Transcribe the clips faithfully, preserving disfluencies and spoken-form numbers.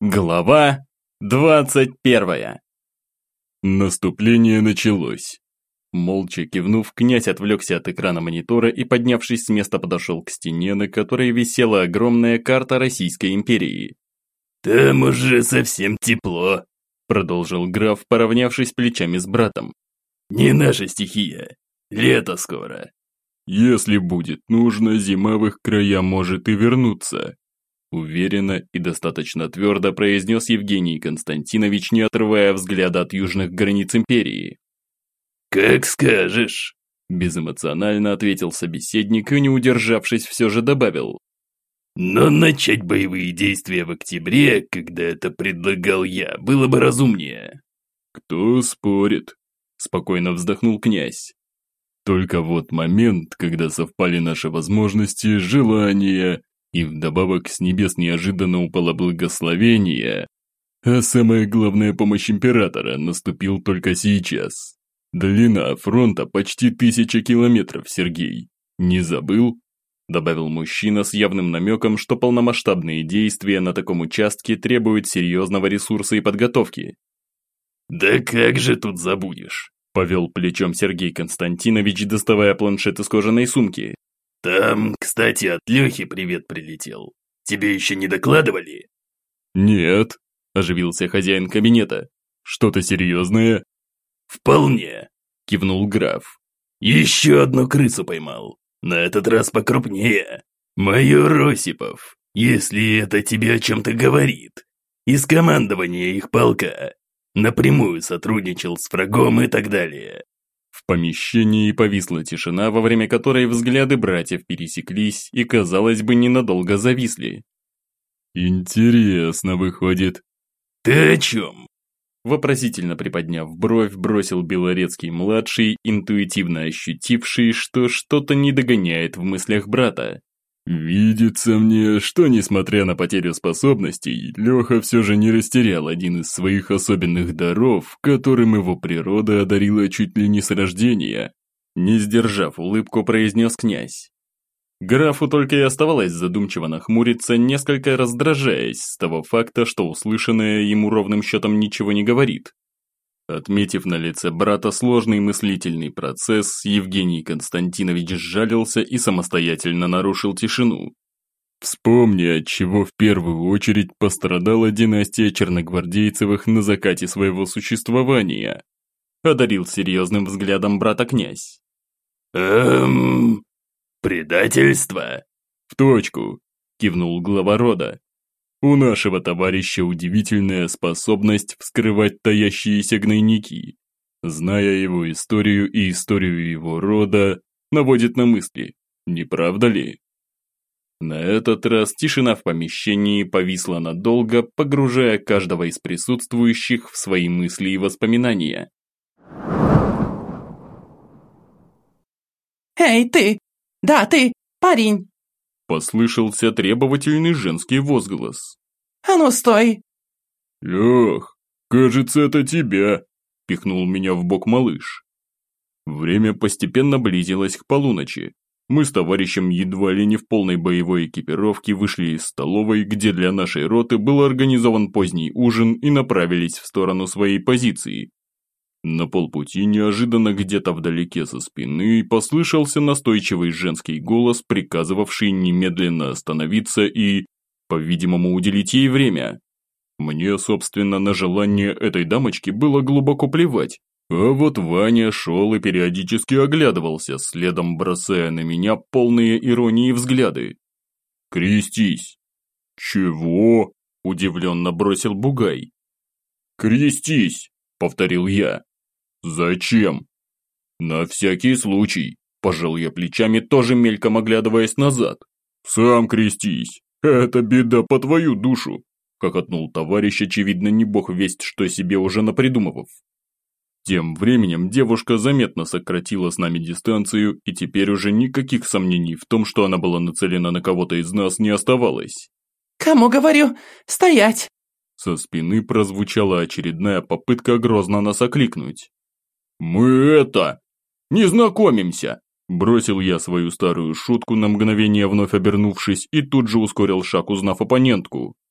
Глава двадцать первая. Наступление началось. Молча кивнув, князь отвлекся от экрана монитора и, поднявшись с места, подошел к стене, на которой висела огромная карта Российской империи. «Там уже совсем тепло», – продолжил граф, поравнявшись плечами с братом. «Не наша стихия. Лето скоро». «Если будет нужно, зима в их края может и вернуться», – уверенно и достаточно твердо произнес Евгений Константинович, не отрывая взгляда от южных границ империи. «Как скажешь», – безэмоционально ответил собеседник и, не удержавшись, все же добавил. «Но начать боевые действия в октябре, когда это предлагал я, было бы разумнее». «Кто спорит?» – спокойно вздохнул князь. «Только вот момент, когда совпали наши возможности, желания, и вдобавок с небес неожиданно упало благословение, а самое главное, помощь императора, наступил только сейчас. Длина фронта почти тысяча километров, Сергей. Не забыл?» Добавил мужчина с явным намеком, что полномасштабные действия на таком участке требуют серьезного ресурса и подготовки. «Да как же тут забудешь?» – повел плечом Сергей Константинович, доставая планшет из кожаной сумки. «Там, кстати, от Лехи привет прилетел. Тебе еще не докладывали?» «Нет», – оживился хозяин кабинета. «Что-то серьезное?» «Вполне», – кивнул граф. «Еще одну крысу поймал. На этот раз покрупнее. Майор Осипов, если это тебе о чем-то говорит. Из командования их полка. Напрямую сотрудничал с врагом и так далее». В помещении повисла тишина, во время которой взгляды братьев пересеклись и, казалось бы, ненадолго зависли. «Интересно выходит». «Ты о чем?» Вопросительно приподняв бровь, бросил Белорецкий-младший, интуитивно ощутивший, что что-то не догоняет в мыслях брата. «Видится мне, что, несмотря на потерю способностей, Леха все же не растерял один из своих особенных даров, которым его природа одарила чуть ли не с рождения», не сдержав улыбку, произнес князь. Графу только и оставалось задумчиво нахмуриться, несколько раздражаясь с того факта, что услышанное ему ровным счетом ничего не говорит. Отметив на лице брата сложный мыслительный процесс, Евгений Константинович сжалился и самостоятельно нарушил тишину. «Вспомни, от чего в первую очередь пострадала династия черногвардейцевых на закате своего существования», одарил серьезным взглядом брата князь. «Эм... предательство?» «В точку», кивнул глава рода. «У нашего товарища удивительная способность вскрывать таящиеся гнойники. Зная его историю и историю его рода, наводит на мысли, не правда ли?» На этот раз тишина в помещении повисла надолго, погружая каждого из присутствующих в свои мысли и воспоминания. «Эй, ты! Да, ты, парень!» Послышался требовательный женский возглас. «А ну, стой!» «Лех, кажется, это тебя!» – пихнул меня в бок малыш. Время постепенно близилось к полуночи. Мы с товарищем едва ли не в полной боевой экипировке вышли из столовой, где для нашей роты был организован поздний ужин, и направились в сторону своей позиции. На полпути неожиданно где-то вдалеке со спины послышался настойчивый женский голос, приказывавший немедленно остановиться и, по-видимому, уделить ей время. Мне, собственно, на желание этой дамочки было глубоко плевать. А вот Ваня шел и периодически оглядывался, следом бросая на меня полные иронии взгляды. «Крестись!» «Чего?» – удивленно бросил Бугай. «Крестись!» – повторил я. «Зачем?» «На всякий случай», – пожал я плечами, тоже мельком оглядываясь назад. «Сам крестись, это беда по твою душу», – хохотнул товарищ, очевидно, не бог весть, что себе уже напридумывав. Тем временем девушка заметно сократила с нами дистанцию, и теперь уже никаких сомнений в том, что она была нацелена на кого-то из нас, не оставалось. «Кому говорю? Стоять!» Со спины прозвучала очередная попытка грозно нас окликнуть. «Мы это... не знакомимся!» Бросил я свою старую шутку, на мгновение вновь обернувшись, и тут же ускорил шаг, узнав оппонентку.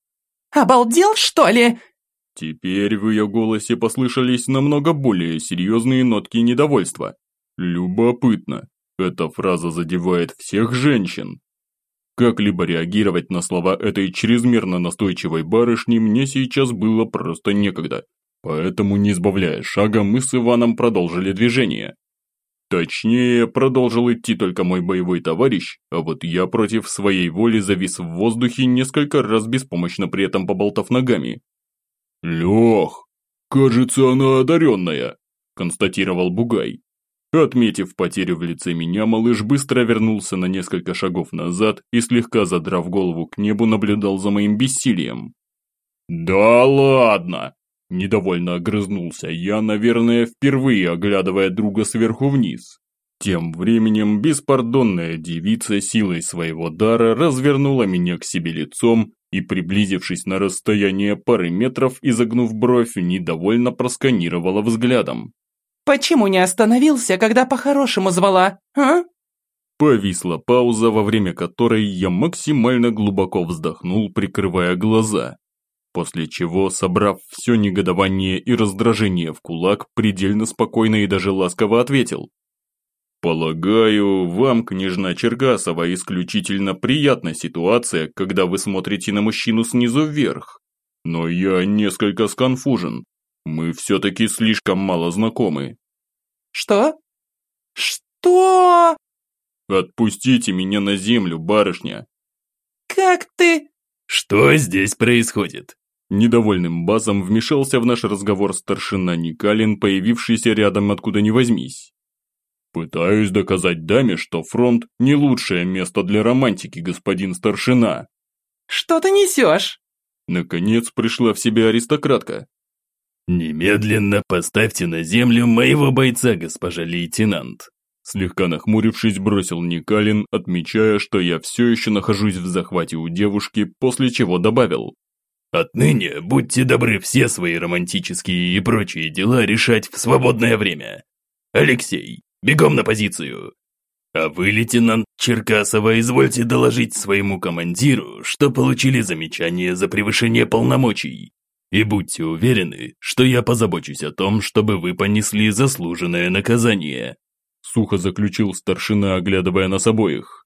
Обалдел, что ли?» Теперь в ее голосе послышались намного более серьезные нотки недовольства. Любопытно, эта фраза задевает всех женщин. Как-либо реагировать на слова этой чрезмерно настойчивой барышни мне сейчас было просто некогда. Поэтому, не сбавляя шага, мы с Иваном продолжили движение. Точнее, продолжил идти только мой боевой товарищ, а вот я против своей воли завис в воздухе, несколько раз беспомощно при этом поболтав ногами. «Лех, кажется, она одаренная», – констатировал Бугай. Отметив потерю в лице меня, малыш быстро вернулся на несколько шагов назад и, слегка задрав голову к небу, наблюдал за моим бессилием. «Да ладно!» – недовольно огрызнулся я, наверное, впервые оглядывая друга сверху вниз. Тем временем беспардонная девица силой своего дара развернула меня к себе лицом и, приблизившись на расстояние пары метров, изогнув бровь, недовольно просканировала взглядом. «Почему не остановился, когда по-хорошему звала, а?» Повисла пауза, во время которой я максимально глубоко вздохнул, прикрывая глаза. После чего, собрав все негодование и раздражение в кулак, предельно спокойно и даже ласково ответил. «Полагаю, вам, княжна Черкасова, исключительно приятна ситуация, когда вы смотрите на мужчину снизу вверх. Но я несколько сконфужен. Мы все-таки слишком мало знакомы». «Что? Что?» «Отпустите меня на землю, барышня». «Как ты?» «Что здесь происходит?» Недовольным басом вмешался в наш разговор старшина Никалин, появившийся рядом откуда ни возьмись. «Пытаюсь доказать даме, что фронт – не лучшее место для романтики, господин старшина». «Что ты несешь?» Наконец пришла в себя аристократка. «Немедленно поставьте на землю моего бойца, госпожа лейтенант». Слегка нахмурившись, бросил Никалин, отмечая, что я все еще нахожусь в захвате у девушки, после чего добавил. «Отныне будьте добры все свои романтические и прочие дела решать в свободное время. Алексей, бегом на позицию. А вы, лейтенант Черкасова, извольте доложить своему командиру, что получили замечание за превышение полномочий. И будьте уверены, что я позабочусь о том, чтобы вы понесли заслуженное наказание». Сухо заключил старшина, оглядывая нас обоих.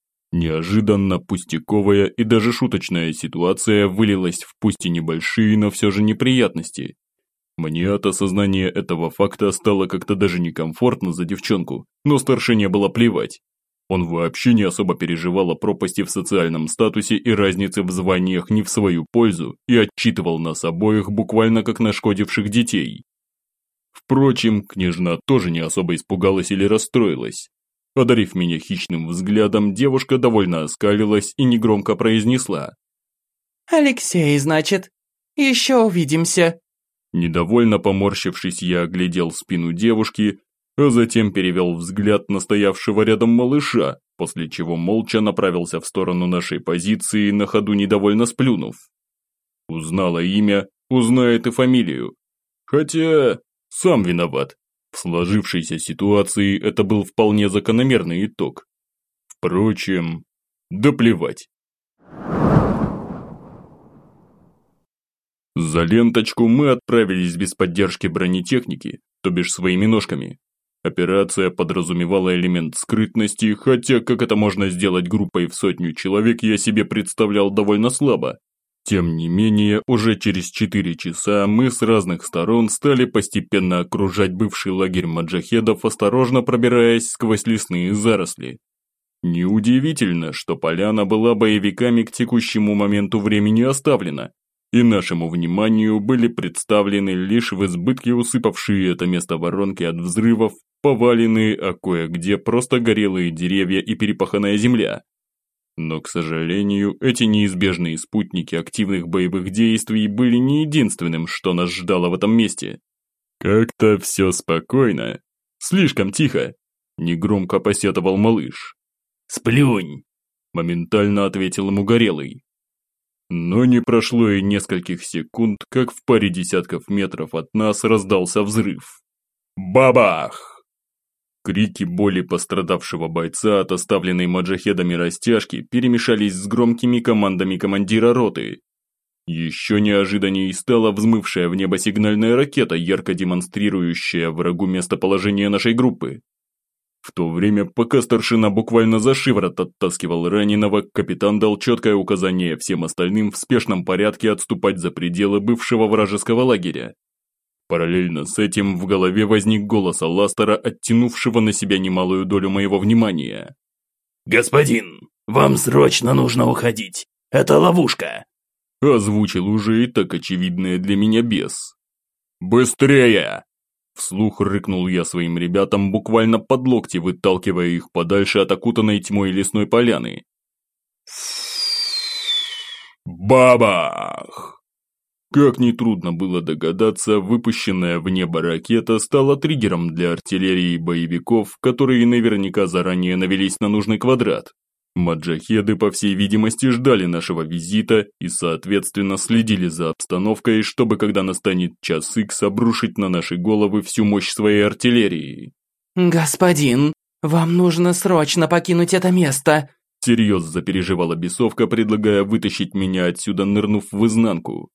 Неожиданно пустяковая и даже шуточная ситуация вылилась в пусть и небольшие, но все же неприятности. Мне от осознания этого факта стало как-то даже некомфортно за девчонку, но старшине было плевать. Он вообще не особо переживал о пропасти в социальном статусе и разнице в званиях не в свою пользу и отчитывал нас обоих буквально как нашкодивших детей. Впрочем, княжна тоже не особо испугалась или расстроилась. Одарив меня хищным взглядом, девушка довольно оскалилась и негромко произнесла. «Алексей, значит, еще увидимся». Недовольно поморщившись, я оглядел спину девушки, а затем перевел взгляд на стоявшего рядом малыша, после чего молча направился в сторону нашей позиции, на ходу недовольно сплюнув. Узнала имя, узнает и фамилию. Хотя, сам виноват. В сложившейся ситуации это был вполне закономерный итог. Впрочем, да плевать. За ленточку мы отправились без поддержки бронетехники, то бишь своими ножками. Операция подразумевала элемент скрытности, хотя как это можно сделать группой в сотню человек, я себе представлял довольно слабо. Тем не менее, уже через четыре часа мы с разных сторон стали постепенно окружать бывший лагерь маджахедов, осторожно пробираясь сквозь лесные заросли. Неудивительно, что поляна была боевиками к текущему моменту времени оставлена, и нашему вниманию были представлены лишь в избытке усыпавшие это место воронки от взрывов, поваленные, а кое-где просто горелые деревья и перепаханная земля. Но, к сожалению, эти неизбежные спутники активных боевых действий были не единственным, что нас ждало в этом месте. Как-то все спокойно. Слишком тихо. Негромко посетовал малыш. «Сплюнь!» Моментально ответил ему Горелый. Но не прошло и нескольких секунд, как в паре десятков метров от нас раздался взрыв. Бабах! Крики боли пострадавшего бойца от оставленной маджахедами растяжки перемешались с громкими командами командира роты. Еще неожиданней стала взмывшая в небо сигнальная ракета, ярко демонстрирующая врагу местоположение нашей группы. В то время, пока старшина буквально за шиворот оттаскивал раненого, капитан дал четкое указание всем остальным в спешном порядке отступать за пределы бывшего вражеского лагеря. Параллельно с этим в голове возник голос Аластера, оттянувшего на себя немалую долю моего внимания. «Господин, вам срочно нужно уходить. Это ловушка!» Озвучил уже и так очевидное для меня бес. «Быстрее!» Вслух рыкнул я своим ребятам, буквально под локти выталкивая их подальше от окутанной тьмой лесной поляны. Бабах! Как нетрудно было догадаться, выпущенная в небо ракета стала триггером для артиллерии боевиков, которые наверняка заранее навелись на нужный квадрат. Маджахеды, по всей видимости, ждали нашего визита и, соответственно, следили за обстановкой, чтобы, когда настанет час икс, обрушить на наши головы всю мощь своей артиллерии. «Господин, вам нужно срочно покинуть это место!» Серьезно запереживала бесовка, предлагая вытащить меня отсюда, нырнув в изнанку.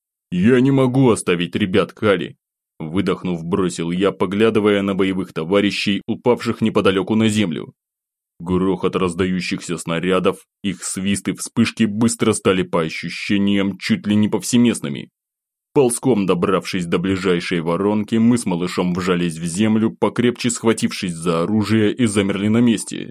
«Я не могу оставить ребят, Кали!» Выдохнув, бросил я, поглядывая на боевых товарищей, упавших неподалеку на землю. Грохот раздающихся снарядов, их свист и вспышки быстро стали по ощущениям чуть ли не повсеместными. Ползком добравшись до ближайшей воронки, мы с малышом вжались в землю, покрепче схватившись за оружие и замерли на месте.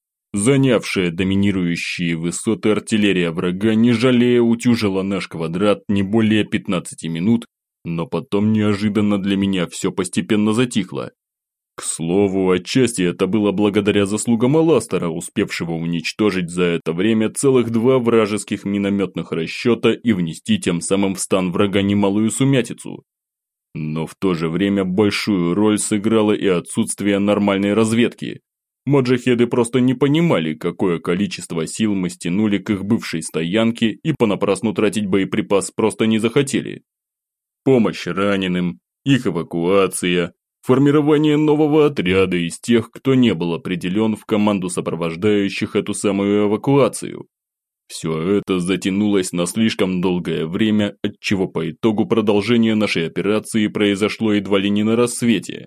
Занявшая доминирующие высоты артиллерия врага, не жалея, утюжила наш квадрат не более пятнадцати минут, но потом неожиданно для меня все постепенно затихло. К слову, отчасти это было благодаря заслугам Аластера, успевшего уничтожить за это время целых два вражеских минометных расчета и внести тем самым в стан врага немалую сумятицу. Но в то же время большую роль сыграло и отсутствие нормальной разведки. Маджахеды просто не понимали, какое количество сил мы стянули к их бывшей стоянке и понапрасну тратить боеприпас просто не захотели. Помощь раненым, их эвакуация, формирование нового отряда из тех, кто не был определен в команду сопровождающих эту самую эвакуацию. Все это затянулось на слишком долгое время, отчего по итогу продолжение нашей операции произошло едва ли не на рассвете.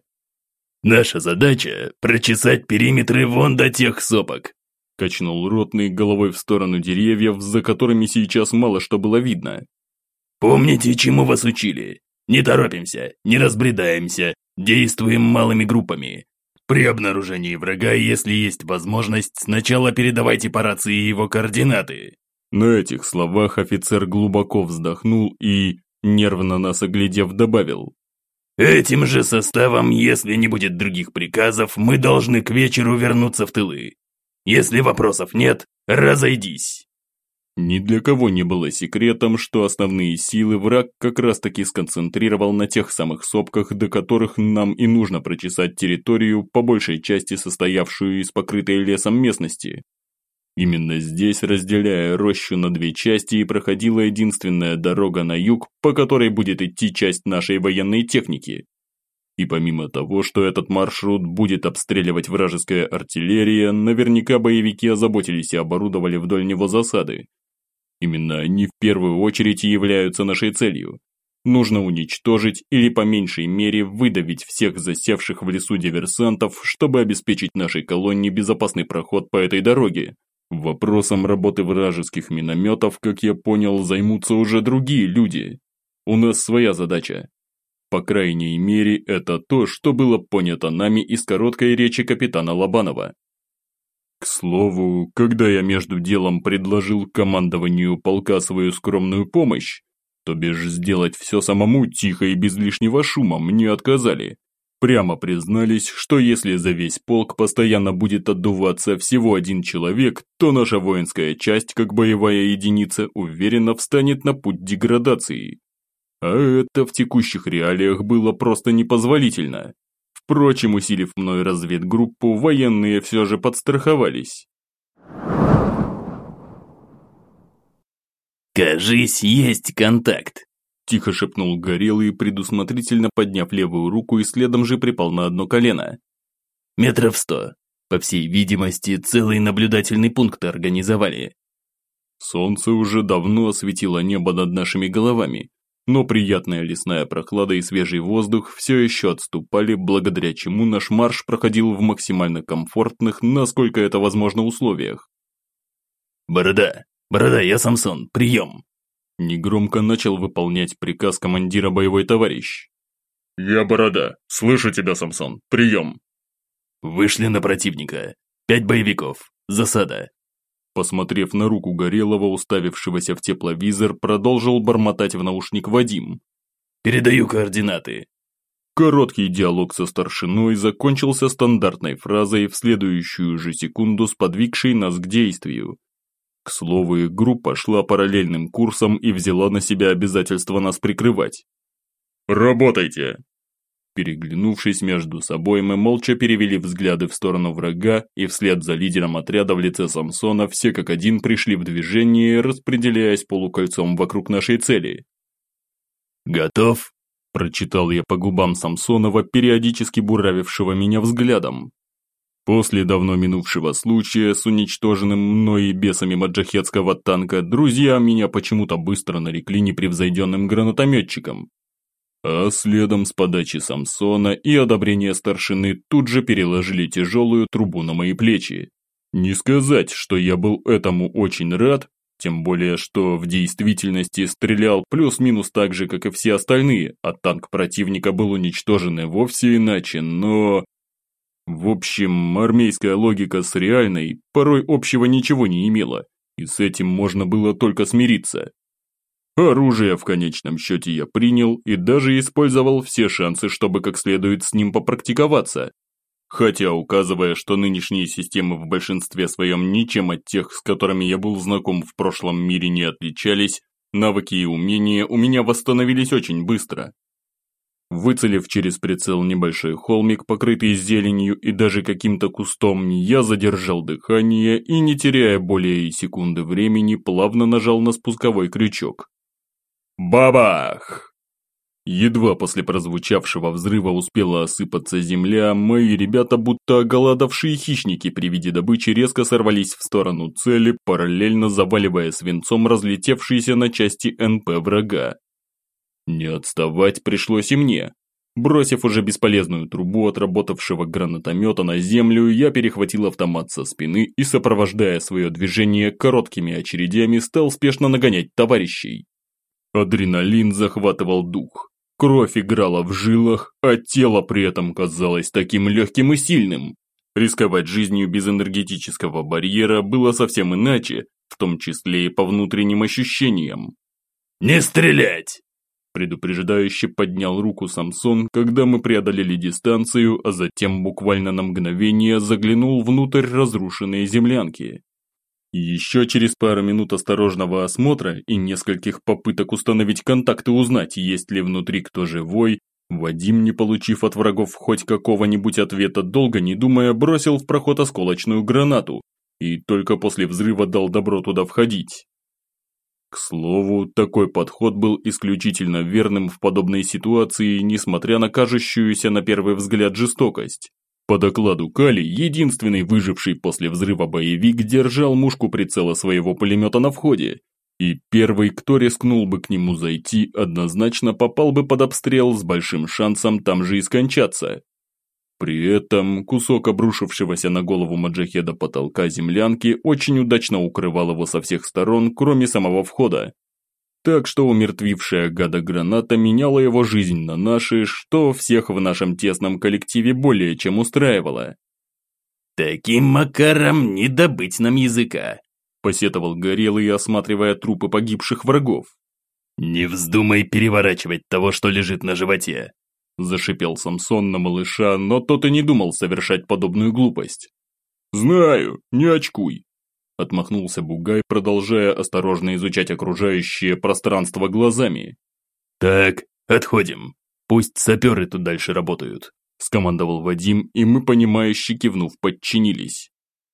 «Наша задача – прочесать периметры вон до тех сопок», – качнул ротный головой в сторону деревьев, за которыми сейчас мало что было видно. «Помните, чему вас учили? Не торопимся, не разбредаемся, действуем малыми группами. При обнаружении врага, если есть возможность, сначала передавайте по рации его координаты». На этих словах офицер глубоко вздохнул и, нервно нас оглядев, добавил: «Этим же составом, если не будет других приказов, мы должны к вечеру вернуться в тылы. Если вопросов нет, разойдись». Ни для кого не было секретом, что основные силы враг как раз-таки сконцентрировал на тех самых сопках, до которых нам и нужно прочесать территорию, по большей части состоявшую из покрытой лесом местности. Именно здесь, разделяя рощу на две части, и проходила единственная дорога на юг, по которой будет идти часть нашей военной техники. И помимо того, что этот маршрут будет обстреливать вражеская артиллерия, наверняка боевики озаботились и оборудовали вдоль него засады. Именно они в первую очередь являются нашей целью. Нужно уничтожить или по меньшей мере выдавить всех засевших в лесу диверсантов, чтобы обеспечить нашей колонне безопасный проход по этой дороге. Вопросом работы вражеских минометов, как я понял, займутся уже другие люди. У нас своя задача. По крайней мере, это то, что было понято нами из короткой речи капитана Лобанова. К слову, когда я между делом предложил командованию полка свою скромную помощь, то бишь сделать все самому тихо и без лишнего шума, мне отказали. Прямо признались, что если за весь полк постоянно будет отдуваться всего один человек, то наша воинская часть, как боевая единица, уверенно встанет на путь деградации. А это в текущих реалиях было просто непозволительно. Впрочем, усилив мной разведгруппу, военные все же подстраховались. «Кажись, есть контакт», – тихо шепнул Горелый, предусмотрительно подняв левую руку и следом же припал на одно колено. «Метров сто. По всей видимости, целый наблюдательный пункт организовали». Солнце уже давно осветило небо над нашими головами, но приятная лесная прохлада и свежий воздух все еще отступали, благодаря чему наш марш проходил в максимально комфортных, насколько это возможно, условиях. «Борода! Борода, я Самсон, прием!» Негромко начал выполнять приказ командира боевой товарищ. «Я Борода, слышу тебя, Самсон, прием!» «Вышли на противника. Пять боевиков. Засада». Посмотрев на руку Горелого, уставившегося в тепловизор, продолжил бормотать в наушник Вадим. «Передаю координаты». Короткий диалог со старшиной закончился стандартной фразой, в следующую же секунду сподвигшей нас к действию. К слову, группа шла параллельным курсом и взяла на себя обязательство нас прикрывать. «Работайте!» Переглянувшись между собой, мы молча перевели взгляды в сторону врага, и вслед за лидером отряда в лице Самсона все как один пришли в движение, распределяясь полукольцом вокруг нашей цели. «Готов?» – прочитал я по губам Самсонова, периодически буравившего меня взглядом. После давно минувшего случая с уничтоженным мной и бесами маджахетского танка, друзья меня почему-то быстро нарекли непревзойденным гранатометчиком. А следом с подачи Самсона и одобрения старшины тут же переложили тяжелую трубу на мои плечи. Не сказать, что я был этому очень рад, тем более, что в действительности стрелял плюс-минус так же, как и все остальные, а танк противника был уничтожен и вовсе иначе, но... В общем, армейская логика с реальной порой общего ничего не имела, и с этим можно было только смириться. Оружие в конечном счете я принял и даже использовал все шансы, чтобы как следует с ним попрактиковаться. Хотя, указывая, что нынешние системы в большинстве своем ничем от тех, с которыми я был знаком в прошлом мире, не отличались, навыки и умения у меня восстановились очень быстро. Выцелив через прицел небольшой холмик, покрытый зеленью и даже каким-то кустом, я задержал дыхание и, не теряя более и секунды времени, плавно нажал на спусковой крючок. Бабах! Едва после прозвучавшего взрыва успела осыпаться земля, мои ребята, будто оголодавшие хищники при виде добычи, резко сорвались в сторону цели, параллельно заваливая свинцом разлетевшиеся на части эн пэ врага. Не отставать пришлось и мне. Бросив уже бесполезную трубу отработавшего гранатомета на землю, я перехватил автомат со спины и, сопровождая свое движение короткими очередями, стал спешно нагонять товарищей. Адреналин захватывал дух, кровь играла в жилах, а тело при этом казалось таким легким и сильным. Рисковать жизнью без энергетического барьера было совсем иначе, в том числе и по внутренним ощущениям. «Не стрелять!» Предупреждающе поднял руку Самсон, когда мы преодолели дистанцию, а затем буквально на мгновение заглянул внутрь разрушенной землянки. Еще через пару минут осторожного осмотра и нескольких попыток установить контакт и узнать, есть ли внутри кто живой, Вадим, не получив от врагов хоть какого-нибудь ответа, долго не думая, бросил в проход осколочную гранату и только после взрыва дал добро туда входить. К слову, такой подход был исключительно верным в подобной ситуации, несмотря на кажущуюся на первый взгляд жестокость. По докладу Кали, единственный выживший после взрыва боевик держал мушку прицела своего пулемета на входе, и первый, кто рискнул бы к нему зайти, однозначно попал бы под обстрел с большим шансом там же и скончаться. При этом кусок обрушившегося на голову маджахеда потолка землянки очень удачно укрывал его со всех сторон, кроме самого входа. Так что умертвившая гада граната меняла его жизнь на наши, что всех в нашем тесном коллективе более чем устраивало. «Таким макаром не добыть нам языка», – посетовал Горелый, осматривая трупы погибших врагов. «Не вздумай переворачивать того, что лежит на животе», – зашипел Самсон на малыша, но тот и не думал совершать подобную глупость. «Знаю, не очкуй», – отмахнулся Бугай, продолжая осторожно изучать окружающее пространство глазами. «Так, отходим. Пусть саперы тут дальше работают», – скомандовал Вадим, и мы, понимающе кивнув, подчинились.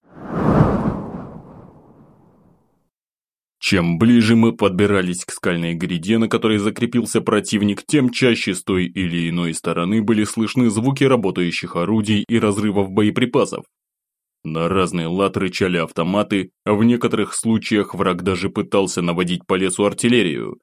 Чем ближе мы подбирались к скальной гряде, на которой закрепился противник, тем чаще с той или иной стороны были слышны звуки работающих орудий и разрывов боеприпасов. На разный лад рычали автоматы, а в некоторых случаях враг даже пытался наводить по лесу артиллерию.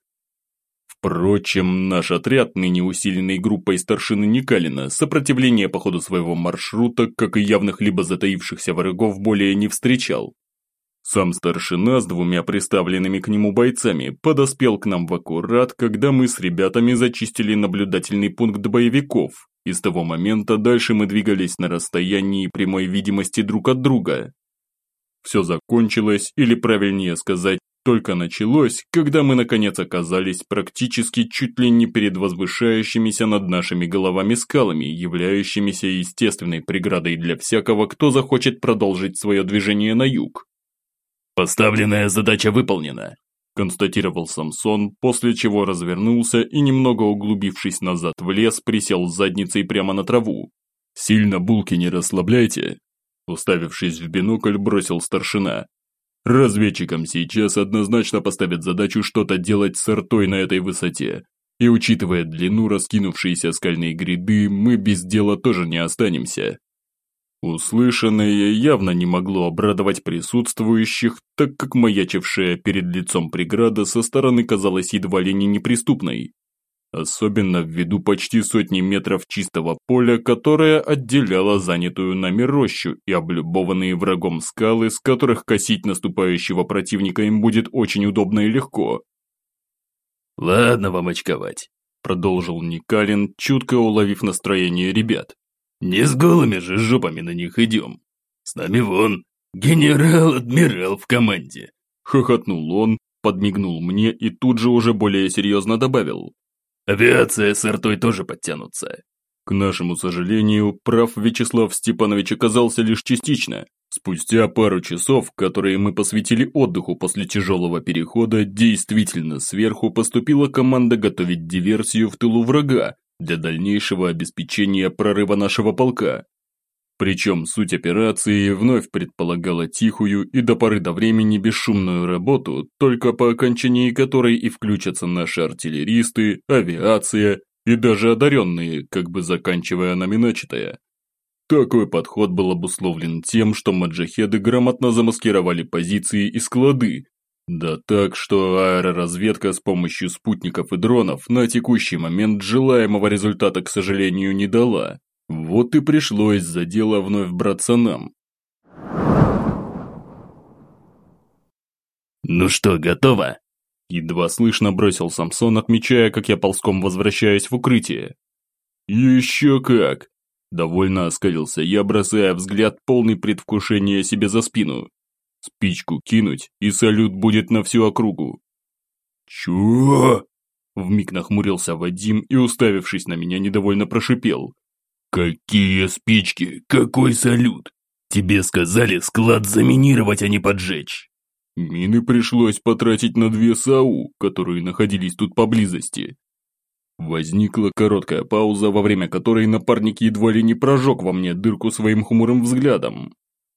Впрочем, наш отряд, ныне усиленный группой старшины Никалина, сопротивления по ходу своего маршрута, как и явных либо затаившихся врагов, более не встречал. Сам старшина с двумя приставленными к нему бойцами подоспел к нам в аккурат, когда мы с ребятами зачистили наблюдательный пункт боевиков, и с того момента дальше мы двигались на расстоянии прямой видимости друг от друга. Все закончилось, или правильнее сказать, только началось, когда мы наконец оказались практически чуть ли не перед возвышающимися над нашими головами скалами, являющимися естественной преградой для всякого, кто захочет продолжить свое движение на юг. «Поставленная задача выполнена», – констатировал Самсон, после чего развернулся и, немного углубившись назад в лес, присел задницей прямо на траву. «Сильно булки не расслабляйте», – уставившись в бинокль, бросил старшина. «Разведчикам сейчас однозначно поставят задачу что-то делать с артой на этой высоте, и учитывая длину раскинувшейся скальной гряды, мы без дела тоже не останемся». Услышанное явно не могло обрадовать присутствующих, так как маячившая перед лицом преграда со стороны казалась едва ли не неприступной. Особенно ввиду почти сотни метров чистого поля, которое отделяло занятую нами рощу и облюбованные врагом скалы, с которых косить наступающего противника им будет очень удобно и легко. «Ладно вам очковать», – продолжил Никалин, чутко уловив настроение ребят. «Не с голыми же жопами на них идем. С нами вон, генерал-адмирал в команде». Хохотнул он, подмигнул мне и тут же уже более серьезно добавил. «Авиация с артой тоже подтянутся». К нашему сожалению, прав Вячеслав Степанович оказался лишь частично. Спустя пару часов, которые мы посвятили отдыху после тяжелого перехода, действительно сверху поступила команда готовить диверсию в тылу врага для дальнейшего обеспечения прорыва нашего полка. Причем суть операции вновь предполагала тихую и до поры до времени бесшумную работу, только по окончании которой и включатся наши артиллеристы, авиация и даже одаренные, как бы заканчивая нами начатое. Такой подход был обусловлен тем, что маджахеды грамотно замаскировали позиции и склады, да так, что аэроразведка с помощью спутников и дронов на текущий момент желаемого результата, к сожалению, не дала. Вот и пришлось за дело вновь браться нам. «Ну что, готово?» Едва слышно бросил Самсон, отмечая, как я ползком возвращаюсь в укрытие. «Еще как!» Довольно оскалился я, бросая взгляд полный предвкушения себе за спину. Спичку кинуть, и салют будет на всю округу. «Чё?» Вмиг нахмурился Вадим и, уставившись на меня, недовольно прошипел. «Какие спички? Какой салют? Тебе сказали склад заминировать, а не поджечь». Мины пришлось потратить на две САУ, которые находились тут поблизости. Возникла короткая пауза, во время которой напарник едва ли не прожег во мне дырку своим хмурым взглядом.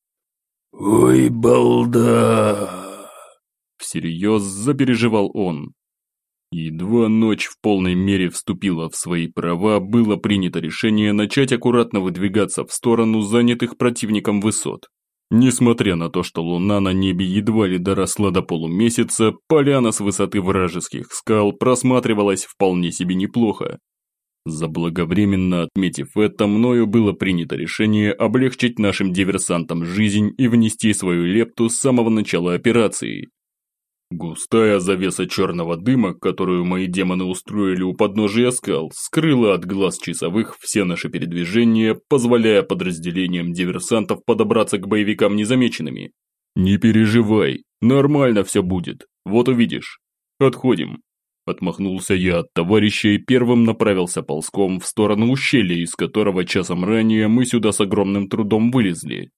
«Ой, балда!» Всерьез запереживал он. Едва ночь в полной мере вступила в свои права, было принято решение начать аккуратно выдвигаться в сторону занятых противником высот. Несмотря на то, что луна на небе едва ли доросла до полумесяца, поляна с высоты вражеских скал просматривалась вполне себе неплохо. Заблаговременно отметив это, мною было принято решение облегчить нашим диверсантам жизнь и внести свою лепту с самого начала операции. Густая завеса черного дыма, которую мои демоны устроили у подножия скал, скрыла от глаз часовых все наши передвижения, позволяя подразделениям диверсантов подобраться к боевикам незамеченными. «Не переживай, нормально все будет, вот увидишь. Отходим». Отмахнулся я от товарища и первым направился ползком в сторону ущелья, из которого часом ранее мы сюда с огромным трудом вылезли.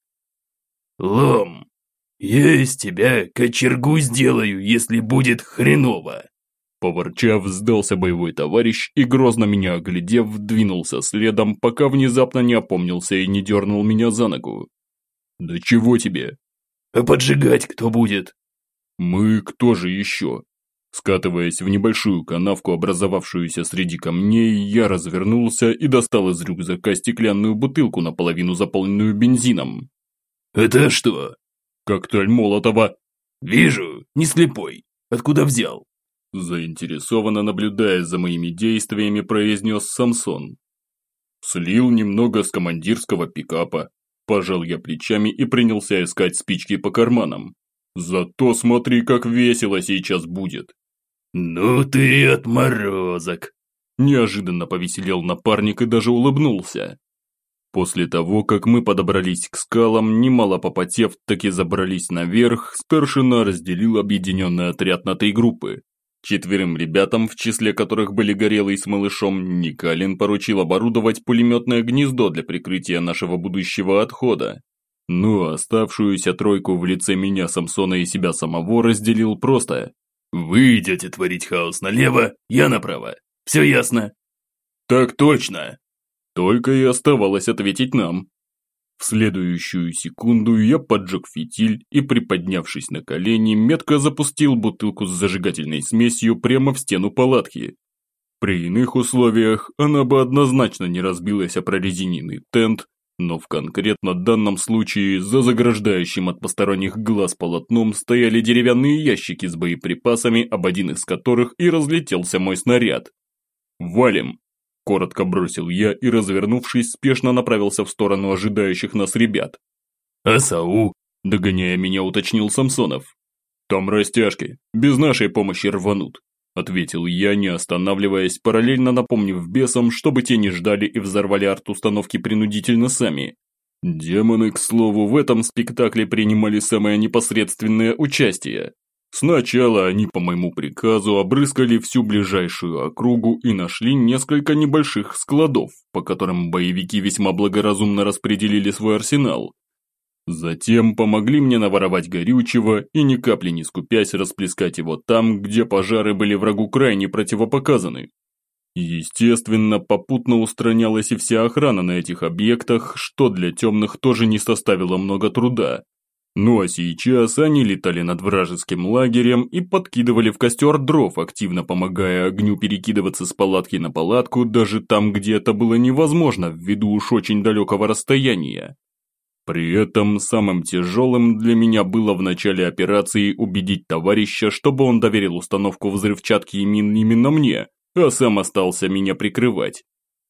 «Лом, я из тебя кочергу сделаю, если будет хреново!» Поворчав, сдался боевой товарищ и, грозно меня оглядев, двинулся следом, пока внезапно не опомнился и не дернул меня за ногу. «Да чего тебе?» «А поджигать кто будет?» «Мы кто же еще?» Скатываясь в небольшую канавку, образовавшуюся среди камней, я развернулся и достал из рюкзака стеклянную бутылку, наполовину заполненную бензином. Это что? Коктейль Молотова. Вижу, не слепой. Откуда взял? Заинтересованно наблюдая за моими действиями, произнес Самсон. Слил немного с командирского пикапа. Пожал я плечами и принялся искать спички по карманам. Зато смотри, как весело сейчас будет. Ну ты отморозок. Неожиданно повеселел напарник и даже улыбнулся. После того, как мы подобрались к скалам, немало попотев, таки забрались наверх, старшина разделил объединенный отряд на три группы. Четверым ребятам, в числе которых были Горелый с Малышом, Никалин поручил оборудовать пулеметное гнездо для прикрытия нашего будущего отхода. Ну а оставшуюся тройку в лице меня, Самсона и себя самого разделил просто. Вы идете творить хаос налево, я направо. Все ясно? Так точно. Только и оставалось ответить нам. В следующую секунду я поджег фитиль и, приподнявшись на колени, метко запустил бутылку с зажигательной смесью прямо в стену палатки. При иных условиях она бы однозначно не разбилась о прорезиненный тент, но в конкретно данном случае за заграждающим от посторонних глаз полотном стояли деревянные ящики с боеприпасами, об один из которых и разлетелся мой снаряд. «Валим!» – коротко бросил я и, развернувшись, спешно направился в сторону ожидающих нас ребят. «Асау!» – догоняя меня, уточнил Самсонов. «Там растяжки, без нашей помощи рванут», – ответил я, не останавливаясь, параллельно напомнив бесам, чтобы те не ждали и взорвали арт-установки принудительно сами. Демоны, к слову, в этом спектакле принимали самое непосредственное участие. Сначала они по моему приказу обрыскали всю ближайшую округу и нашли несколько небольших складов, по которым боевики весьма благоразумно распределили свой арсенал. Затем помогли мне наворовать горючего и ни капли не скупясь расплескать его там, где пожары были врагу крайне противопоказаны. Естественно, попутно устранялась и вся охрана на этих объектах, что для темных тоже не составило много труда. Ну а сейчас они летали над вражеским лагерем и подкидывали в костер дров, активно помогая огню перекидываться с палатки на палатку, даже там, где это было невозможно, ввиду уж очень далекого расстояния. При этом самым тяжелым для меня было в начале операции убедить товарища, чтобы он доверил установку взрывчатки и мин именно мне, а сам остался меня прикрывать.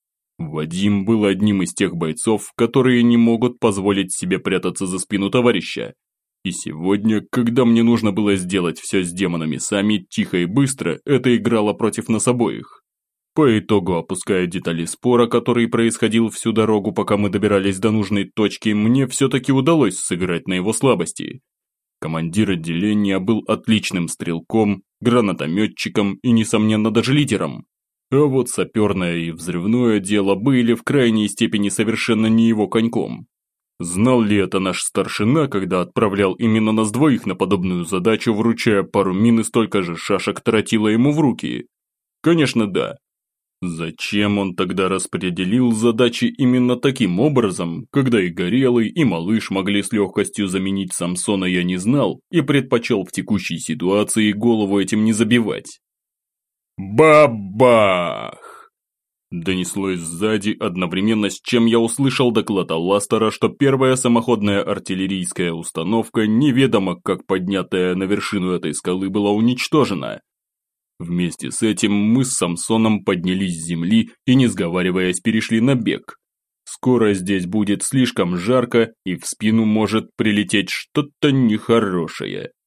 Вадим был одним из тех бойцов, которые не могут позволить себе прятаться за спину товарища. И сегодня, когда мне нужно было сделать все с демонами сами, тихо и быстро, это играло против нас обоих. По итогу, опуская детали спора, который происходил всю дорогу, пока мы добирались до нужной точки, мне все-таки удалось сыграть на его слабости. Командир отделения был отличным стрелком, гранатометчиком и, несомненно, даже лидером. А вот саперное и взрывное дело были в крайней степени совершенно не его коньком. Знал ли это наш старшина, когда отправлял именно нас двоих на подобную задачу, вручая пару мин и столько же шашек тротила ему в руки? Конечно, да. Зачем он тогда распределил задачи именно таким образом, когда и Горелый, и Малыш могли с легкостью заменить Самсона, я не знал и предпочел в текущей ситуации голову этим не забивать. Бабах! Донеслось сзади, одновременно с чем я услышал доклад Алластера, что первая самоходная артиллерийская установка, неведомо как поднятая на вершину этой скалы, была уничтожена. Вместе с этим мы с Самсоном поднялись с земли и, не сговариваясь, перешли на бег. Скоро здесь будет слишком жарко, и в спину может прилететь что-то нехорошее.